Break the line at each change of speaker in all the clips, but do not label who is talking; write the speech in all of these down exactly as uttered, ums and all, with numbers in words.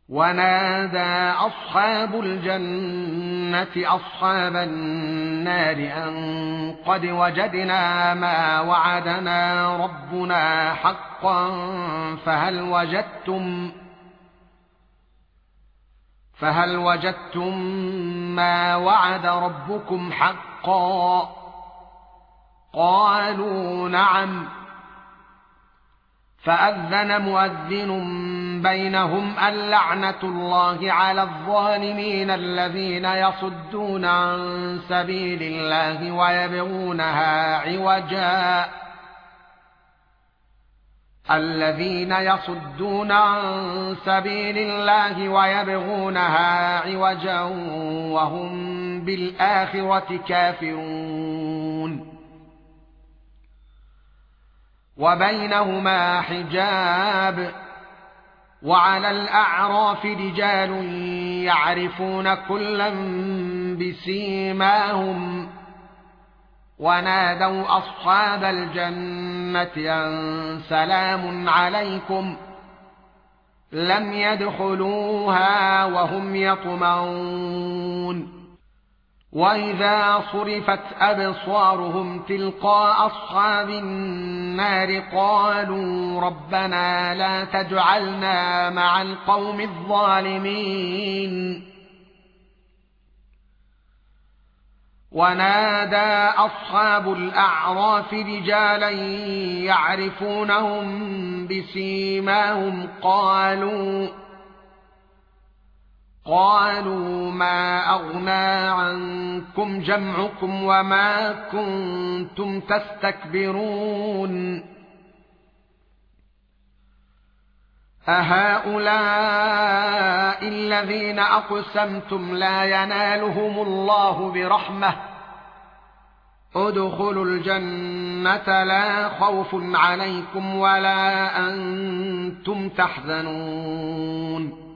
ونادى أصحاب الجنة أصحاب النار أن قد وجدنا ما وعدنا ربنا حقا فهل وجدتم فهل وجدتم ما وعد ربكم حقا قالوا نعم فأذن مؤذن بينهم اللعنة الله على الظالمين الذين يصدون عن سبيل الله ويبغونها عوجا الذين يصدون عن سبيل الله ويبغونها عوجا وهم بالآخرة كافرون وبينهما حجاب وعلى الأعراف رجال يعرفون كلا بسيماهم ونادوا أصحاب الجنة أن سلام عليكم لم يدخلوها وهم يطمعون وإذا صرفت أبصارهم تلقاء أصحاب النار قالوا ربنا لا تجعلنا مع القوم الظالمين ونادى أصحاب الأعراف رجالا يعرفونهم بسيماهم قالوا قالوا ما أغنى عنكم جمعكم وما كنتم تستكبرون أهؤلاء الذين أقسمتم لا ينالهم الله برحمة ادخلوا الجنة لا خوف عليكم ولا أنتم تحزنون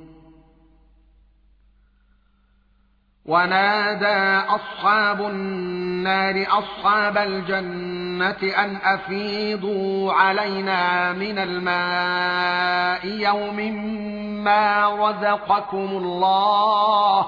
ونادى أصحاب النار أصحاب الجنة أن أفيضوا علينا من الماء يوم ما رزقكم الله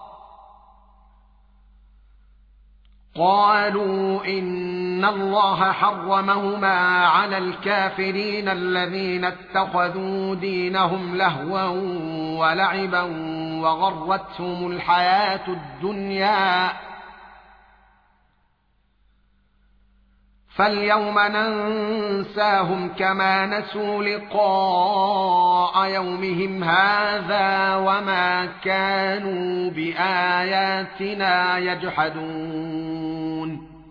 قالوا إن الله حرمهما على الكافرين الذين اتخذوا دينهم لهوا ولعبا وغرتهم الحياة الدنيا فاليوم ننساهم كما نسوا لقاء يومهم هذا وما كانوا بآياتنا يجحدون